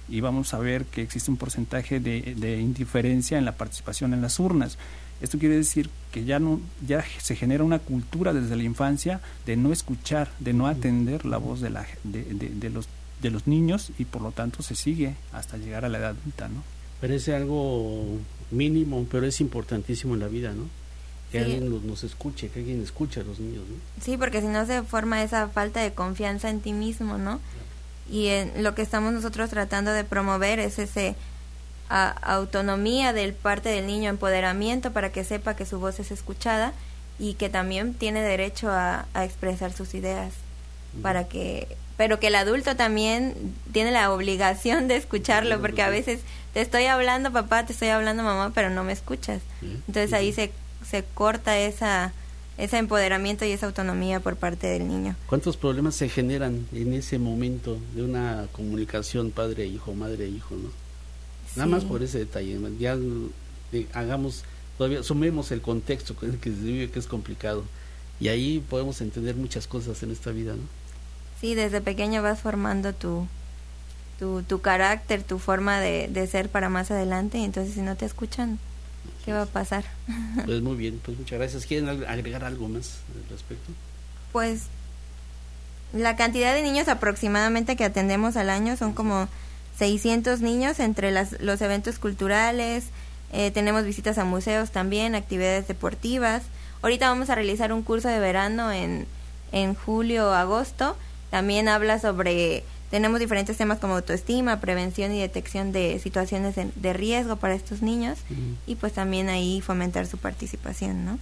y vamos a ver que existe un porcentaje de, de indiferencia en la participación en las urnas. Esto quiere decir que ya no ya se genera una cultura desde la infancia de no escuchar, de no atender la voz de la de, de, de los de los niños, y por lo tanto se sigue hasta llegar a la edad adulta, ¿no? Parece algo mínimo, pero es importantísimo en la vida, ¿no? Que sí. alguien nos, nos escuche, que alguien escuche a los niños, ¿no? Sí, porque si no se forma esa falta de confianza en ti mismo, ¿no? Y en lo que estamos nosotros tratando de promover es ese a, autonomía del parte del niño, empoderamiento para que sepa que su voz es escuchada y que también tiene derecho a, a expresar sus ideas, uh-huh. para que pero que el adulto también tiene la obligación de escucharlo, porque a veces te estoy hablando papá, te estoy hablando mamá, pero no me escuchas. Entonces ahí se se corta esa ese empoderamiento y esa autonomía por parte del niño. ¿Cuántos problemas se generan en ese momento de una comunicación padre-hijo, madre-hijo, no? Nada sí. más por ese detalle, ya eh, hagamos, todavía sumemos el contexto con el que se vive, que es complicado, y ahí podemos entender muchas cosas en esta vida, ¿no? Sí, desde pequeño vas formando tu tu, tu carácter, tu forma de, de ser para más adelante, y entonces si no te escuchan, ¿qué va a pasar? Pues muy bien, pues muchas gracias. ¿Quieren agregar algo más al respecto? Pues la cantidad de niños aproximadamente que atendemos al año son como seiscientos niños entre las, los eventos culturales, eh, tenemos visitas a museos también, actividades deportivas. Ahorita vamos a realizar un curso de verano en, en julio o agosto. También habla sobre, tenemos diferentes temas como autoestima, prevención y detección de situaciones de, de riesgo para estos niños, uh-huh. y pues también ahí fomentar su participación, ¿no?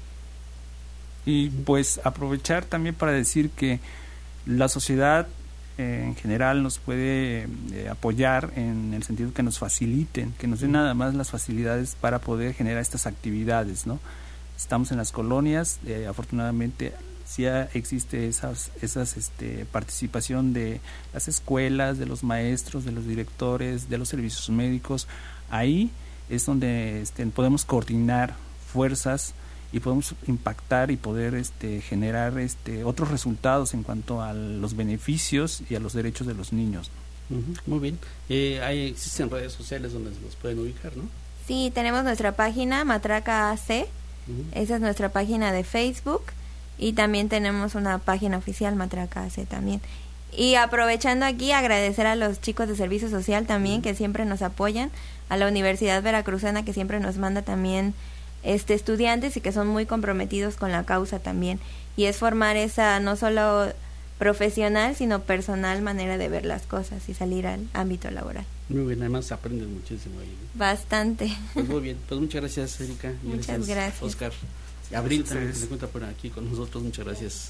Y pues aprovechar también para decir que la sociedad eh, en general nos puede eh, apoyar en el sentido que nos faciliten, que nos den nada más las facilidades para poder generar estas actividades, ¿no? Estamos en las colonias, eh, afortunadamente sí existe esas esas este participación de las escuelas, de los maestros, de los directores, de los servicios médicos. Ahí es donde este, podemos coordinar fuerzas y podemos impactar y poder este generar este otros resultados en cuanto a los beneficios y a los derechos de los niños. Uh-huh, muy bien. Eh, hay, existen redes sociales donde los pueden ubicar, ¿no? Sí, tenemos nuestra página Matraca A C, uh-huh. esa es nuestra página de Facebook. Y también tenemos una página oficial, Matraca A C también. Y aprovechando aquí, agradecer a los chicos de Servicio Social también, que siempre nos apoyan, a la Universidad Veracruzana, que siempre nos manda también este estudiantes y que son muy comprometidos con la causa también. Y es formar esa no solo profesional, sino personal manera de ver las cosas y salir al ámbito laboral. Muy bien, además aprendes muchísimo ahí, ¿no? Bastante. Pues muy bien, pues muchas gracias, Erika. Y muchas gracias, gracias. Oscar. Abril también se encuentra por aquí con nosotros, muchas gracias.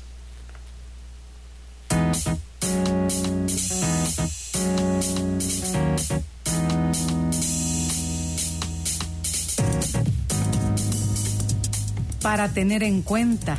Para tener en cuenta.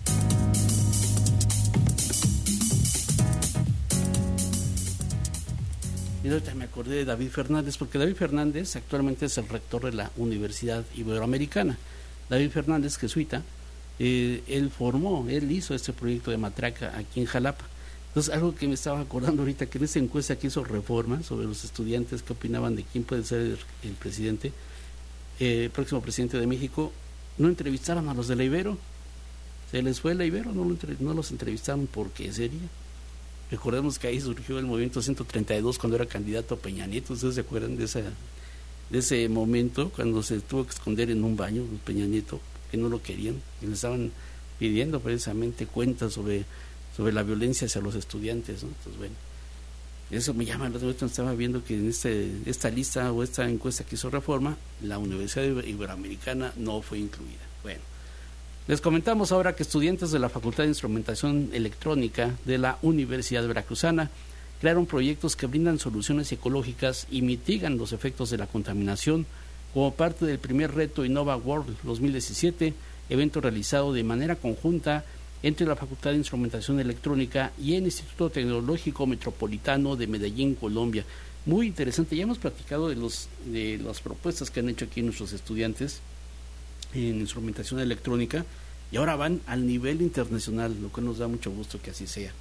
Y ahorita me acordé de David Fernández, porque David Fernández actualmente es el rector de la Universidad Iberoamericana. David Fernández, jesuita, eh, él formó, él hizo este proyecto de Matraca aquí en Jalapa. Entonces, algo que me estaba acordando ahorita, que en esa encuesta que hizo Reforma sobre los estudiantes que opinaban de quién puede ser el, el presidente, eh, el próximo presidente de México, no entrevistaron a los de la Ibero. Se les fue la Ibero, no, lo entre, no los entrevistaron. ¿Por qué sería? Recordemos que ahí surgió el movimiento ciento treinta y dos cuando era candidato Peña Nieto. ¿Ustedes se acuerdan de esa de ese momento cuando se tuvo que esconder en un baño Peña Nieto, que no lo querían y le estaban pidiendo precisamente cuentas sobre sobre la violencia hacia los estudiantes, ¿no? Entonces, bueno, eso me llama, la otra estaba viendo que en este esta lista o esta encuesta que hizo Reforma, la Universidad Iberoamericana no fue incluida. Bueno, les comentamos ahora que estudiantes de la Facultad de Instrumentación Electrónica de la Universidad Veracruzana crearon proyectos que brindan soluciones ecológicas y mitigan los efectos de la contaminación como parte del primer reto Innova World dos mil diecisiete, evento realizado de manera conjunta entre la Facultad de Instrumentación Electrónica y el Instituto Tecnológico Metropolitano de Medellín, Colombia. Muy interesante, ya hemos platicado de los de las propuestas que han hecho aquí nuestros estudiantes en instrumentación electrónica y ahora van al nivel internacional, lo que nos da mucho gusto que así sea.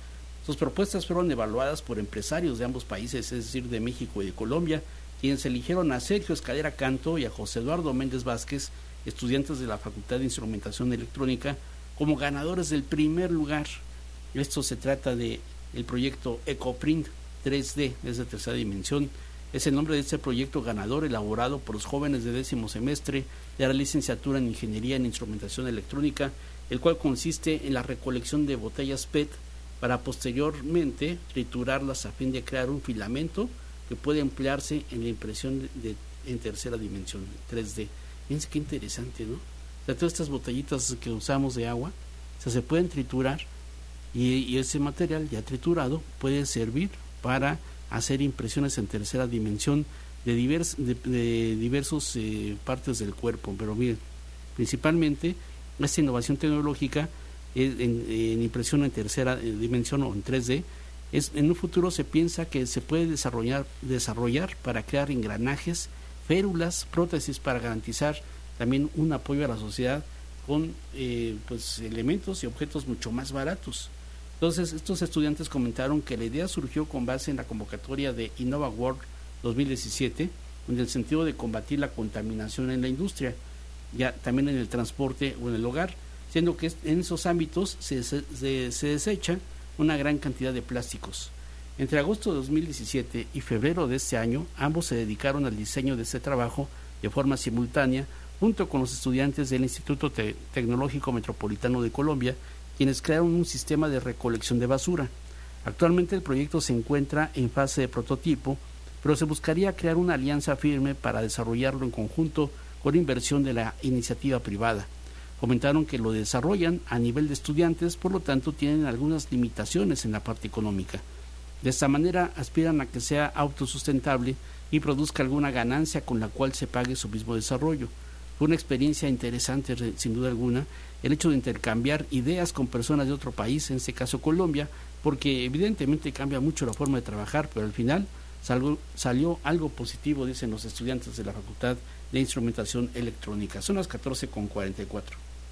Sus propuestas fueron evaluadas por empresarios de ambos países, es decir, de México y de Colombia, quienes eligieron a Sergio Escalera Canto y a José Eduardo Méndez Vázquez, estudiantes de la Facultad de Instrumentación Electrónica, como ganadores del primer lugar. Esto se trata de el proyecto EcoPrint tres D, es de tercera dimensión. Es el nombre de este proyecto ganador elaborado por los jóvenes de décimo semestre de la licenciatura en Ingeniería en Instrumentación Electrónica, el cual consiste en la recolección de botellas P E T para posteriormente triturarlas a fin de crear un filamento que puede emplearse en la impresión de, de, en tercera dimensión, tres D. Fíjense qué interesante, ¿no? O sea, todas estas botellitas que usamos de agua, o sea, se pueden triturar y, y ese material ya triturado puede servir para hacer impresiones en tercera dimensión de, divers, de, de diversos eh, partes del cuerpo. Pero miren, principalmente esta innovación tecnológica en, en impresión en tercera dimensión o en tres D, es, en un futuro se piensa que se puede desarrollar, desarrollar para crear engranajes, férulas, prótesis para garantizar también un apoyo a la sociedad con eh, pues elementos y objetos mucho más baratos. Entonces, estos estudiantes comentaron que la idea surgió con base en la convocatoria de Innova World dos mil diecisiete, en el sentido de combatir la contaminación en la industria, ya también en el transporte o en el hogar, siendo que en esos ámbitos se, se, se desecha una gran cantidad de plásticos. Entre agosto de dos mil diecisiete y febrero de este año, ambos se dedicaron al diseño de este trabajo de forma simultánea, junto con los estudiantes del Instituto Te- Tecnológico Metropolitano de Colombia, quienes crearon un sistema de recolección de basura. Actualmente el proyecto se encuentra en fase de prototipo, pero se buscaría crear una alianza firme para desarrollarlo en conjunto con inversión de la iniciativa privada. Comentaron que lo desarrollan a nivel de estudiantes, por lo tanto tienen algunas limitaciones en la parte económica. De esta manera aspiran a que sea autosustentable y produzca alguna ganancia con la cual se pague su mismo desarrollo. Fue una experiencia interesante, sin duda alguna, el hecho de intercambiar ideas con personas de otro país, en este caso Colombia, porque evidentemente cambia mucho la forma de trabajar, pero al final salgo, salió algo positivo, dicen los estudiantes de la Facultad de Instrumentación Electrónica. Son las catorce con cuarenta y cuatro.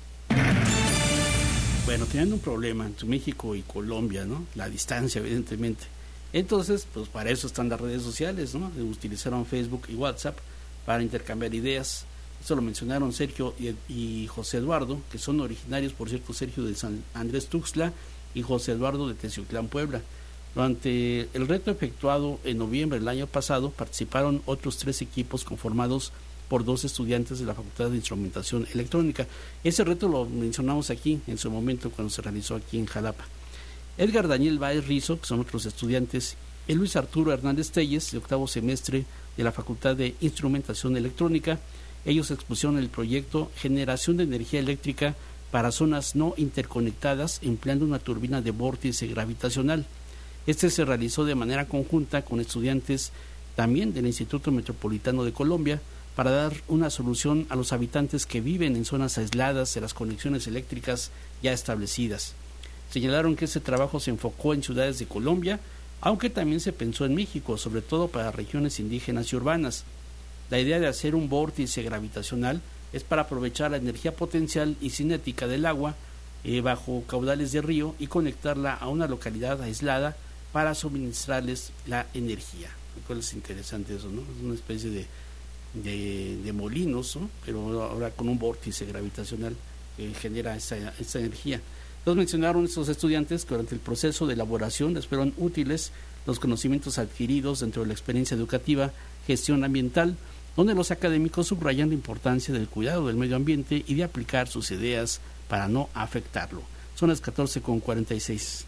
Bueno, teniendo un problema entre México y Colombia, ¿no? La distancia, evidentemente. Entonces, pues para eso están las redes sociales, ¿no? Utilizaron Facebook y WhatsApp para intercambiar ideas. Esto lo mencionaron Sergio y, y José Eduardo, que son originarios, por cierto, Sergio de San Andrés Tuxtla y José Eduardo de Teciutlán, Puebla. Durante el reto efectuado en noviembre del año pasado, participaron otros tres equipos conformados por dos estudiantes de la Facultad de Instrumentación Electrónica. Ese reto lo mencionamos aquí en su momento cuando se realizó aquí en Jalapa. Edgar Daniel Báez Rizo, que son otros estudiantes, y Luis Arturo Hernández Telles, de octavo semestre de la Facultad de Instrumentación Electrónica. Ellos expusieron el proyecto Generación de Energía Eléctrica para Zonas No Interconectadas empleando una turbina de vórtice gravitacional. Este se realizó de manera conjunta con estudiantes también del Instituto Metropolitano de Colombia para dar una solución a los habitantes que viven en zonas aisladas de las conexiones eléctricas ya establecidas. Señalaron que este trabajo se enfocó en ciudades de Colombia, aunque también se pensó en México, sobre todo para regiones indígenas y urbanas. La idea de hacer un vórtice gravitacional es para aprovechar la energía potencial y cinética del agua eh, bajo caudales de río y conectarla a una localidad aislada para suministrarles la energía. Lo es interesante eso, ¿no? Es una especie de, de, de molinos, ¿no? Pero ahora con un vórtice gravitacional que genera esa, esa energía. Entonces mencionaron estos estudiantes que durante el proceso de elaboración les fueron útiles los conocimientos adquiridos dentro de la experiencia educativa, gestión ambiental, donde los académicos subrayan la importancia del cuidado del medio ambiente y de aplicar sus ideas para no afectarlo. Son las catorce con cuarenta y seis.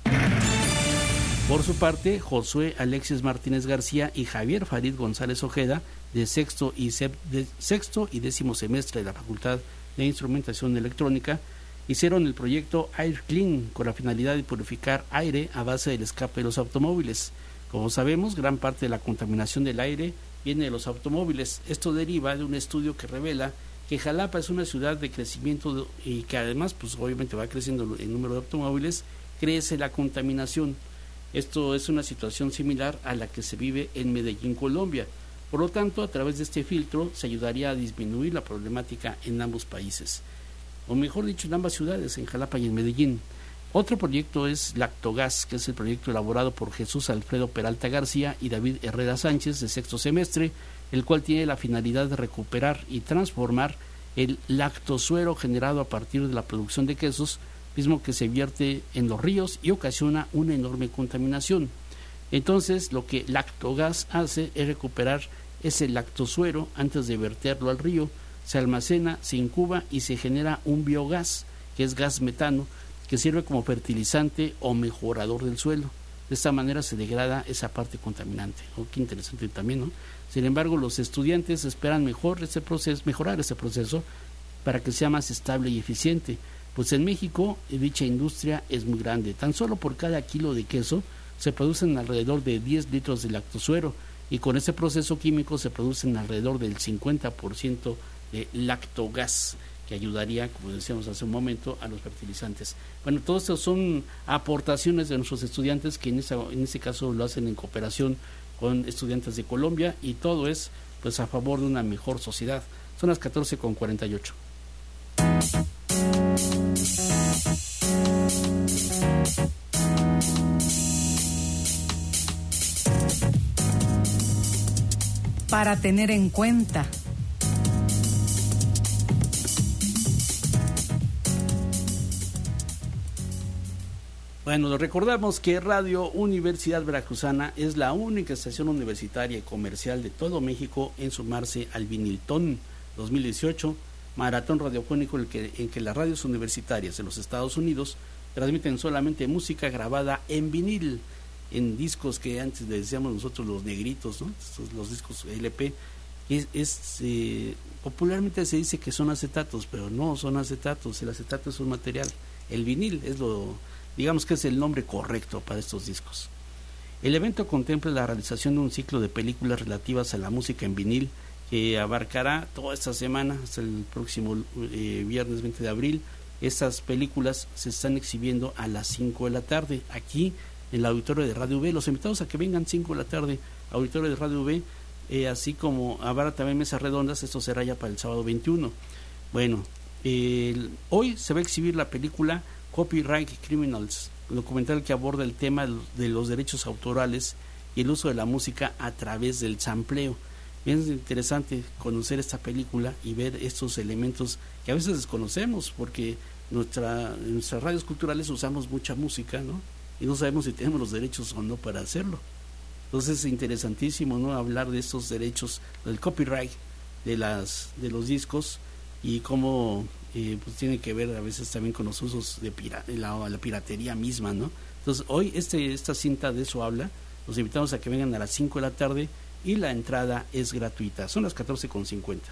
Por su parte, Josué Alexis Martínez García y Javier Farid González Ojeda, de sexto y, sep, de sexto y décimo semestre de la Facultad de Instrumentación Electrónica, hicieron el proyecto Air Clean con la finalidad de purificar aire a base del escape de los automóviles. Como sabemos, gran parte de la contaminación del aire viene de los automóviles. Esto deriva de un estudio que revela que Jalapa es una ciudad de crecimiento de, y que además, pues obviamente va creciendo el número de automóviles, crece la contaminación. Esto es una situación similar a la que se vive en Medellín, Colombia. Por lo tanto, a través de este filtro se ayudaría a disminuir la problemática en ambos países, o mejor dicho, en ambas ciudades, en Jalapa y en Medellín. Otro proyecto es Lactogas, que es el proyecto elaborado por Jesús Alfredo Peralta García y David Herrera Sánchez de sexto semestre, el cual tiene la finalidad de recuperar y transformar el lactosuero generado a partir de la producción de quesos, mismo que se vierte en los ríos y ocasiona una enorme contaminación. Entonces, lo que Lactogas hace es recuperar ese lactosuero antes de verterlo al río, se almacena, se incuba y se genera un biogás, que es gas metano, que sirve como fertilizante o mejorador del suelo. De esta manera se degrada esa parte contaminante. Oh, qué interesante también, ¿no? Sin embargo, los estudiantes esperan mejor este proceso, mejorar este proceso para que sea más estable y eficiente. Pues en México dicha industria es muy grande. Tan solo por cada kilo de queso se producen alrededor de diez litros de lactosuero y con este proceso químico se producen alrededor del cincuenta por ciento de lactogas, que ayudaría, como decíamos hace un momento, a los fertilizantes. Bueno, todo esto son aportaciones de nuestros estudiantes que en, esa, en este caso lo hacen en cooperación con estudiantes de Colombia y todo es pues a favor de una mejor sociedad. Son las catorce con cuarenta y ocho. Para tener en cuenta. Bueno, recordamos que Radio Universidad Veracruzana es la única estación universitaria y comercial de todo México en sumarse al Viniltón dos mil dieciocho, maratón radiofónico en el que, en que las radios universitarias de los Estados Unidos transmiten solamente música grabada en vinil, en discos que antes le decíamos nosotros los negritos, ¿no? Estos, los discos L P. Es, es eh, popularmente se dice que son acetatos, pero no son acetatos. El acetato es un material. El vinil es lo, digamos que es el nombre correcto para estos discos. El evento contempla la realización de un ciclo de películas relativas a la música en vinil que abarcará toda esta semana hasta el próximo eh, viernes veinte de abril. Estas películas se están exhibiendo a las cinco de la tarde aquí en el auditorio de Radio V. Los invitamos a que vengan cinco de la tarde, auditorio de Radio V, eh, así como habrá también mesas redondas. Esto será ya para el sábado veintiuno. Bueno, eh, hoy se va a exhibir la película Copyright Criminals, un documental que aborda el tema de los derechos autorales y el uso de la música a través del sampleo. Es interesante conocer esta película y ver estos elementos que a veces desconocemos, porque nuestra, en nuestras radios culturales usamos mucha música, ¿no? Y no sabemos si tenemos los derechos o no para hacerlo. Entonces es interesantísimo, ¿no?, hablar de estos derechos, del copyright de las de los discos y cómo eh, pues tiene que ver a veces también con los usos de pira, la, la piratería misma, ¿no? Entonces hoy este esta cinta de eso habla. Los invitamos a que vengan a las cinco de la tarde y la entrada es gratuita. Son las catorce con cincuenta.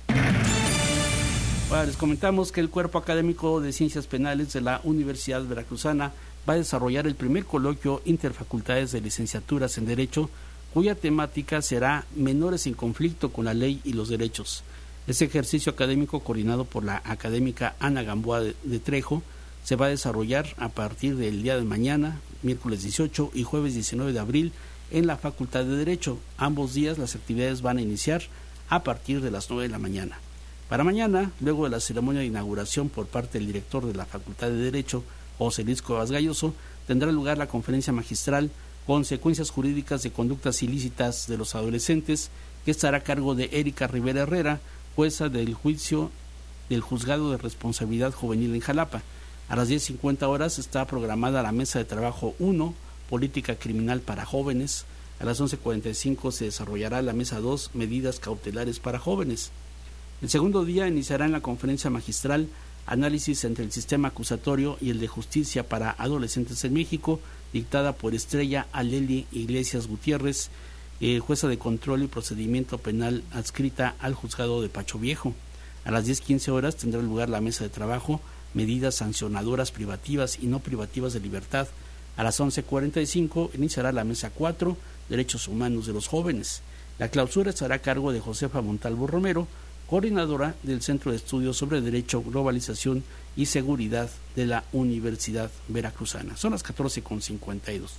Bueno, les comentamos que el Cuerpo Académico de Ciencias Penales de la Universidad Veracruzana va a desarrollar el primer coloquio interfacultades de licenciaturas en Derecho, cuya temática será Menores en conflicto con la ley y los derechos. Este ejercicio académico, coordinado por la académica Ana Gamboa de, de Trejo, se va a desarrollar a partir del día de mañana, miércoles dieciocho y jueves diecinueve de abril, en la Facultad de Derecho. Ambos días las actividades van a iniciar a partir de las nueve de la mañana. Para mañana, luego de la ceremonia de inauguración por parte del director de la Facultad de Derecho, José Luis Cuevas Galloso, tendrá lugar la conferencia magistral Consecuencias jurídicas de conductas ilícitas de los adolescentes, que estará a cargo de Erika Rivera Herrera, jueza del juicio del Juzgado de Responsabilidad Juvenil en Jalapa. A las diez cincuenta horas está programada la mesa de trabajo uno, Política Criminal para Jóvenes. A las once cuarenta y cinco se desarrollará la mesa dos, Medidas Cautelares para Jóvenes. El segundo día iniciará en la conferencia magistral Análisis entre el sistema acusatorio y el de justicia para adolescentes en México, dictada por Estrella Aleli Iglesias Gutiérrez, eh, jueza de control y procedimiento penal adscrita al juzgado de Pacho Viejo. A las diez quince horas tendrá lugar la mesa de trabajo Medidas sancionadoras privativas y no privativas de libertad. A las once cuarenta y cinco iniciará la mesa cuatro, Derechos Humanos de los Jóvenes. La clausura estará a cargo de Josefa Montalvo Romero, coordinadora del Centro de Estudios sobre Derecho, Globalización y Seguridad de la Universidad Veracruzana. Son las catorce con cincuenta y dos.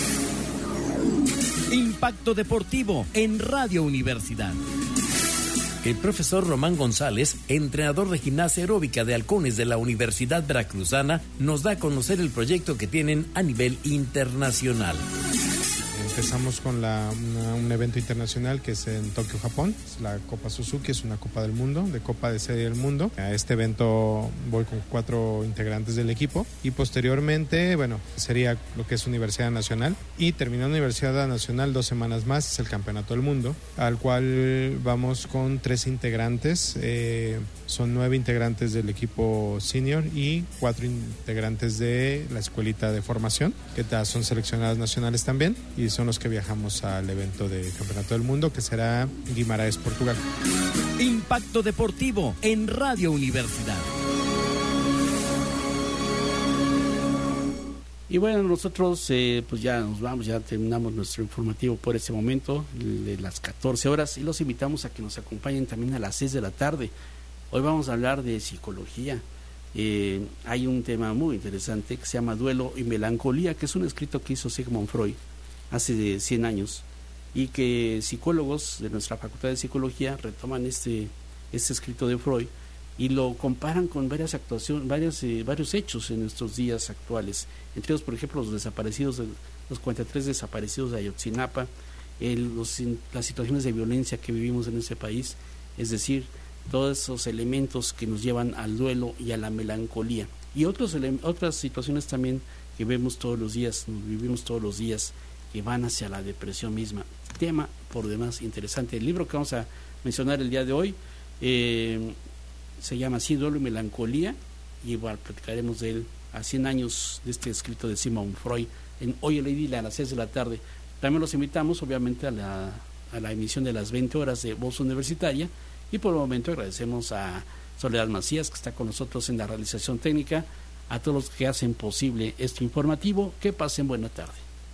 Impacto Deportivo en Radio Universidad. El profesor Román González, entrenador de gimnasia aeróbica de halcones de la Universidad Veracruzana, nos da a conocer el proyecto que tienen a nivel internacional. Empezamos con la, una, un evento internacional que es en Tokio, Japón. Es la Copa Suzuki, es una Copa del Mundo, de Copa de Serie del Mundo. A este evento voy con cuatro integrantes del equipo y posteriormente, bueno, sería lo que es Universidad Nacional. Y terminando Universidad Nacional, dos semanas más, es el Campeonato del Mundo, al cual vamos con tres integrantes. Eh, son nueve integrantes del equipo senior y cuatro integrantes de la escuelita de formación, que son seleccionadas nacionales también, y son los que viajamos al evento de Campeonato del Mundo, que será en Guimarães, Portugal. Impacto Deportivo en Radio Universidad. Y bueno, nosotros eh, pues ya nos vamos, ya terminamos nuestro informativo por este momento, de las catorce horas, y los invitamos a que nos acompañen también a las seis de la tarde. Hoy vamos a hablar de psicología. Eh, hay un tema muy interesante que se llama Duelo y Melancolía, que es un escrito que hizo Sigmund Freud hace cien años, y que psicólogos de nuestra Facultad de Psicología retoman este, este escrito de Freud y lo comparan con varias actuaciones, varias, eh, varios hechos en nuestros días actuales, entre ellos, por ejemplo, los desaparecidos, de, los cuarenta y tres desaparecidos de Ayotzinapa, el, los, las situaciones de violencia que vivimos en ese país, es decir, todos esos elementos que nos llevan al duelo y a la melancolía, y otros otras situaciones también que vemos todos los días, vivimos todos los días, que van hacia la depresión misma. Tema por demás interesante. El libro que vamos a mencionar el día de hoy eh, se llama así, Duelo y Melancolía, y igual platicaremos de él a cien años de este escrito de Sigmund Freud en Hoy el Edil a las seis de la tarde. También los invitamos obviamente a la, a la emisión de las veinte horas de Voz Universitaria, y por el momento agradecemos a Soledad Macías, que está con nosotros en la realización técnica, a todos los que hacen posible este informativo. Que pasen buena tarde.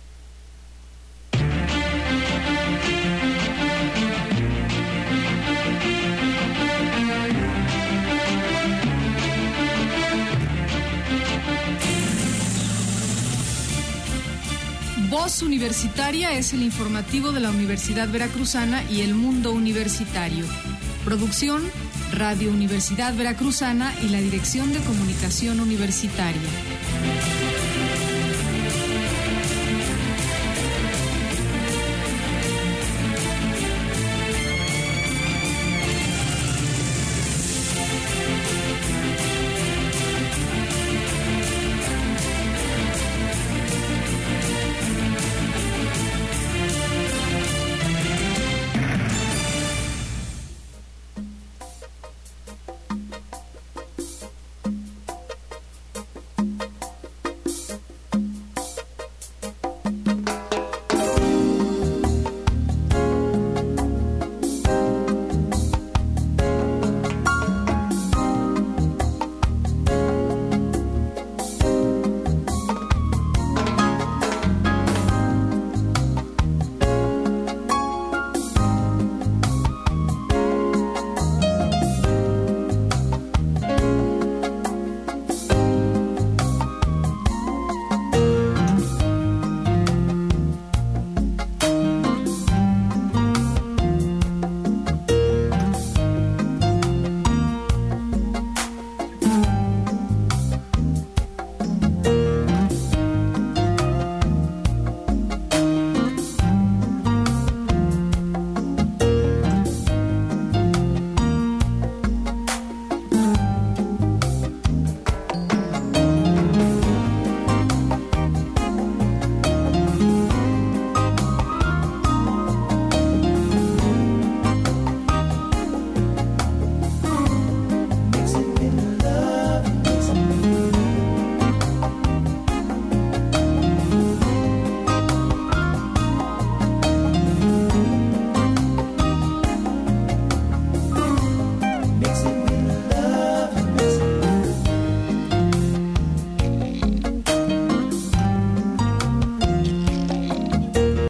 Voz Universitaria es el informativo de la Universidad Veracruzana y el mundo universitario. Producción, Radio Universidad Veracruzana y la Dirección de Comunicación Universitaria.